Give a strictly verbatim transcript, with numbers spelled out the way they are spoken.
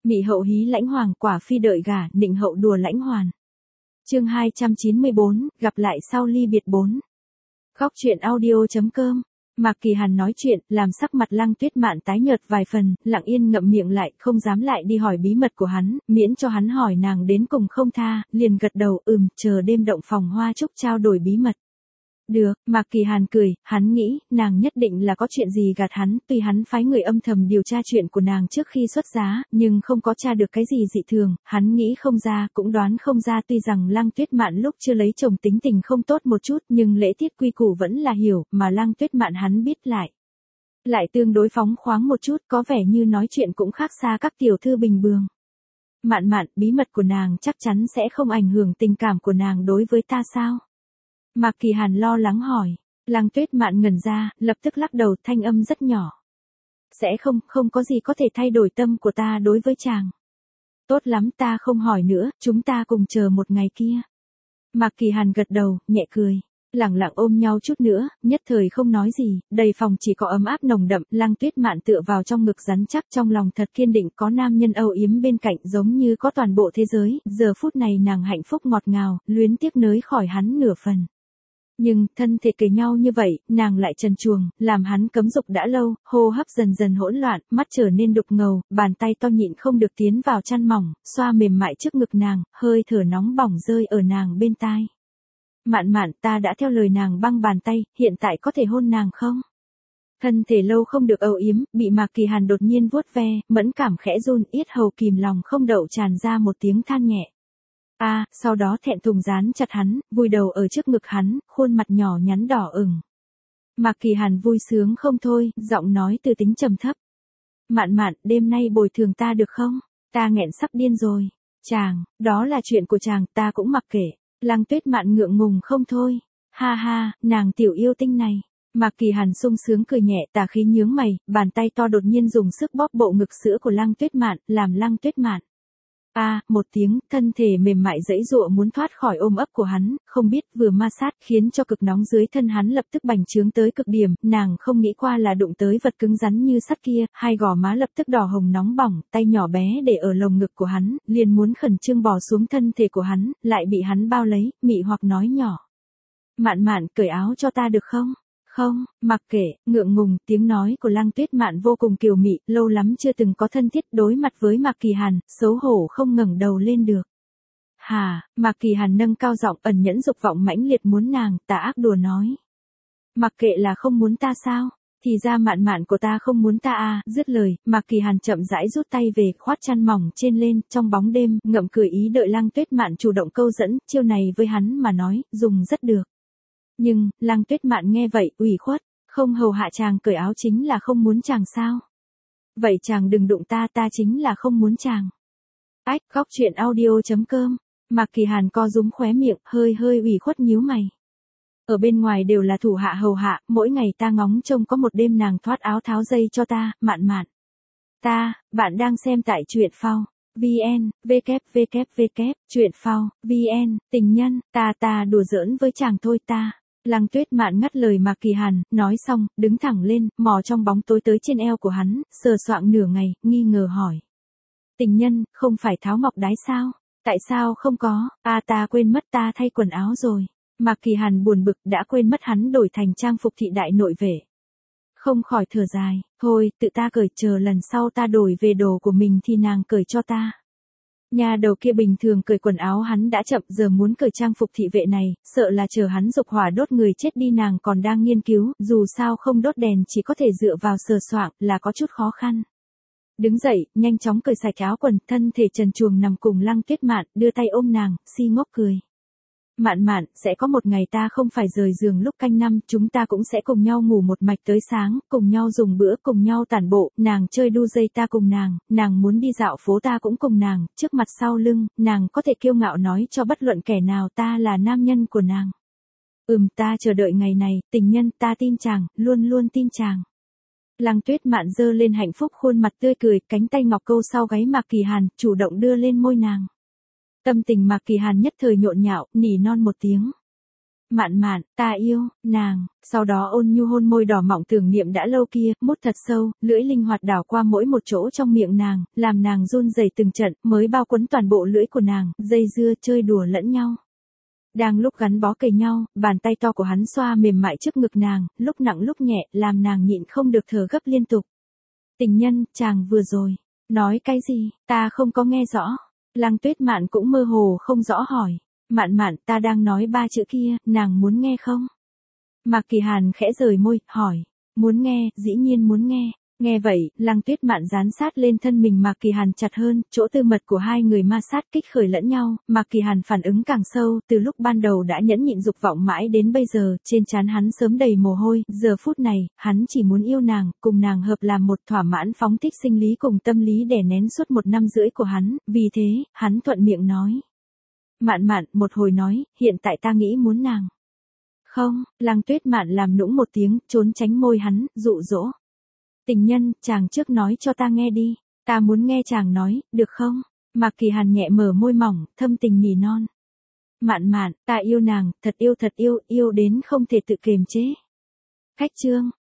Mị hậu hí lãnh hoàng, quả phi đợi gả, nịnh hậu đùa lãnh hoàn. Chương hai trăm chín mươi bốn, gặp lại sau ly biệt bốn. Góc truyện audio chấm com. Mạc Kỳ Hàn nói chuyện, làm sắc mặt Lăng Tuyết Mạn tái nhợt vài phần, lặng yên ngậm miệng lại, không dám lại đi hỏi bí mật của hắn, miễn cho hắn hỏi nàng đến cùng không tha, liền gật đầu, ừm, chờ đêm động phòng hoa trúc trao đổi bí mật. Được, Mạc Kỳ Hàn cười, hắn nghĩ, nàng nhất định là có chuyện gì gạt hắn, tuy hắn phái người âm thầm điều tra chuyện của nàng trước khi xuất giá, nhưng không có tra được cái gì dị thường, hắn nghĩ không ra, cũng đoán không ra tuy rằng Lăng Tuyết Mạn lúc chưa lấy chồng tính tình không tốt một chút, nhưng lễ tiết quy củ vẫn là hiểu, mà Lăng Tuyết Mạn hắn biết lại. Lại tương đối phóng khoáng một chút, có vẻ như nói chuyện cũng khác xa các tiểu thư bình thường. Mạn Mạn, bí mật của nàng chắc chắn sẽ không ảnh hưởng tình cảm của nàng đối với ta sao? Mạc Kỳ Hàn lo lắng hỏi. Lăng Tuyết Mạn ngẩn ra, lập tức lắc đầu, thanh âm rất nhỏ. Sẽ không, không có gì có thể thay đổi tâm của ta đối với chàng. Tốt lắm, ta không hỏi nữa, chúng ta cùng chờ một ngày kia. Mạc Kỳ Hàn gật đầu, nhẹ cười. Lẳng lặng ôm nhau chút nữa, nhất thời không nói gì, đầy phòng chỉ có ấm áp nồng đậm, Lăng Tuyết Mạn tựa vào trong ngực rắn chắc, trong lòng thật kiên định, có nam nhân âu yếm bên cạnh giống như có toàn bộ thế giới, giờ phút này nàng hạnh phúc ngọt ngào, luyến tiếc nới khỏi hắn nửa phần. Nhưng, thân thể kề nhau như vậy, nàng lại trần truồng, làm hắn cấm dục đã lâu, hô hấp dần dần hỗn loạn, mắt trở nên đục ngầu, bàn tay to nhịn không được tiến vào chăn mỏng, xoa mềm mại trước ngực nàng, hơi thở nóng bỏng rơi ở nàng bên tai. Mạn Mạn, ta đã theo lời nàng băng bàn tay, hiện tại có thể hôn nàng không? Thân thể lâu không được âu yếm, bị Mạc Kỳ Hàn đột nhiên vuốt ve, mẫn cảm khẽ run, yết hầu kìm lòng không đậu tràn ra một tiếng than nhẹ. A, à, sau đó thẹn thùng dán chặt hắn, vùi đầu ở trước ngực hắn, khuôn mặt nhỏ nhắn đỏ ửng. Mạc Kỳ Hàn vui sướng không thôi, giọng nói từ tính trầm thấp. Mạn Mạn, đêm nay bồi thường ta được không? Ta nghẹn sắp điên rồi. Chàng, đó là chuyện của chàng, ta cũng mặc kệ. Lăng Tuyết Mạn ngượng ngùng không thôi. Ha ha, nàng tiểu yêu tinh này. Mạc Kỳ Hàn sung sướng cười nhẹ, tà khí nhướng mày, bàn tay to đột nhiên dùng sức bóp bộ ngực sữa của Lăng Tuyết Mạn, làm Lăng Tuyết Mạn. A, à, một tiếng, thân thể mềm mại giãy giụa muốn thoát khỏi ôm ấp của hắn, không biết vừa ma sát khiến cho cực nóng dưới thân hắn lập tức bành trướng tới cực điểm, nàng không nghĩ qua là đụng tới vật cứng rắn như sắt kia, hai gò má lập tức đỏ hồng nóng bỏng, tay nhỏ bé để ở lồng ngực của hắn, liền muốn khẩn trương bò xuống thân thể của hắn, lại bị hắn bao lấy, mị hoặc nói nhỏ. Mạn Mạn, cởi áo cho ta được không? Không, mặc kệ, ngượng ngùng, tiếng nói của Lăng Tuyết Mạn vô cùng kiều mị, lâu lắm chưa từng có thân thiết đối mặt với Mạc Kỳ Hàn, xấu hổ không ngẩng đầu lên được. Hà, Mạc Kỳ Hàn nâng cao giọng ẩn nhẫn dục vọng mãnh liệt muốn nàng, tà ác đùa nói. Mặc kệ là không muốn ta sao? Thì ra Mạn Mạn của ta không muốn ta à, dứt lời, Mạc Kỳ Hàn chậm rãi rút tay về, khoát chăn mỏng trên lên, trong bóng đêm, ngậm cười ý đợi Lăng Tuyết Mạn chủ động câu dẫn, chiêu này với hắn mà nói, dùng rất được. Nhưng, Lăng Tuyết Mạn nghe vậy, ủy khuất, không hầu hạ chàng cởi áo chính là không muốn chàng sao? Vậy chàng đừng đụng ta, ta chính là không muốn chàng. Ách, góc truyện audio chấm com. Mạc Kỳ Hàn co rúm khóe miệng, hơi hơi ủy khuất nhíu mày. Ở bên ngoài đều là thủ hạ hầu hạ, mỗi ngày ta ngóng trông có một đêm nàng thoát áo tháo dây cho ta, Mạn Mạn. Ta, bạn đang xem tại truyện phao. vn, www, truyện phao, vn, tình nhân, ta ta đùa giỡn với chàng thôi ta. Lăng Tuyết Mạn ngắt lời Mạc Kỳ Hàn, nói xong, đứng thẳng lên, mò trong bóng tối tới trên eo của hắn, sờ soạng nửa ngày, nghi ngờ hỏi. Tình nhân, không phải tháo ngọc đái sao? Tại sao không có? À ta quên mất ta thay quần áo rồi. Mạc Kỳ Hàn buồn bực đã quên mất hắn đổi thành trang phục thị đại nội vệ. Không khỏi thở dài, thôi, tự ta cởi, chờ lần sau ta đổi về đồ của mình thì nàng cởi cho ta. Nhà đầu kia bình thường cởi quần áo hắn đã chậm, giờ muốn cởi trang phục thị vệ này, sợ là chờ hắn dục hỏa đốt người chết đi, nàng còn đang nghiên cứu, dù sao không đốt đèn chỉ có thể dựa vào sờ soạng, là có chút khó khăn. Đứng dậy, nhanh chóng cởi sạch áo quần, thân thể trần truồng nằm cùng Lăng Tuyết Mạn, đưa tay ôm nàng, si ngốc cười. Mạn Mạn, sẽ có một ngày ta không phải rời giường lúc canh năm, chúng ta cũng sẽ cùng nhau ngủ một mạch tới sáng, cùng nhau dùng bữa, cùng nhau tản bộ, nàng chơi đu dây ta cùng nàng, nàng muốn đi dạo phố ta cũng cùng nàng, trước mặt sau lưng, nàng có thể kiêu ngạo nói cho bất luận kẻ nào ta là nam nhân của nàng. Ừm, ta chờ đợi ngày này, tình nhân, ta tin chàng, luôn luôn tin chàng. Lăng Tuyết Mạn giơ lên hạnh phúc khuôn mặt tươi cười, cánh tay ngọc câu sau gáy Mạc Kỳ Hàn, chủ động đưa lên môi nàng. Tâm tình Mạc Kỳ Hàn nhất thời nhộn nhạo, nỉ non một tiếng. Mạn mạn, ta yêu, nàng, sau đó ôn nhu hôn môi đỏ mọng tưởng niệm đã lâu kia, mút thật sâu, lưỡi linh hoạt đảo qua mỗi một chỗ trong miệng nàng, làm nàng run rẩy từng trận, mới bao quấn toàn bộ lưỡi của nàng, dây dưa chơi đùa lẫn nhau. Đang lúc gắn bó kề nhau, bàn tay to của hắn xoa mềm mại trước ngực nàng, lúc nặng lúc nhẹ, làm nàng nhịn không được thở gấp liên tục. Tình nhân, chàng vừa rồi, nói cái gì, ta không có nghe rõ. Lăng Tuyết Mạn cũng mơ hồ không rõ hỏi. Mạn mạn, ta đang nói ba chữ kia, nàng muốn nghe không? Mạc Kỳ Hàn khẽ rời môi, hỏi. Muốn nghe, dĩ nhiên muốn nghe. Nghe vậy, Lăng Tuyết Mạn dán sát lên thân mình Mạc Kỳ Hàn chặt hơn, chỗ tư mật của hai người ma sát kích khởi lẫn nhau, Mạc Kỳ Hàn phản ứng càng sâu, từ lúc ban đầu đã nhẫn nhịn dục vọng mãi đến bây giờ, trên trán hắn sớm đầy mồ hôi, giờ phút này, hắn chỉ muốn yêu nàng, cùng nàng hợp làm một, thỏa mãn phóng thích sinh lý cùng tâm lý đè nén suốt một năm rưỡi của hắn, vì thế, hắn thuận miệng nói. Mạn mạn, một hồi nói, hiện tại ta nghĩ muốn nàng. Không, Lăng Tuyết Mạn làm nũng một tiếng, trốn tránh môi hắn, dụ dỗ. Tình nhân, chàng trước nói cho ta nghe đi, ta muốn nghe chàng nói, được không? Mạc Kỳ Hàn nhẹ mở môi mỏng, thâm tình nỉ non. Mạn mạn, ta yêu nàng, thật yêu thật yêu, yêu đến không thể tự kiềm chế. Khách chương.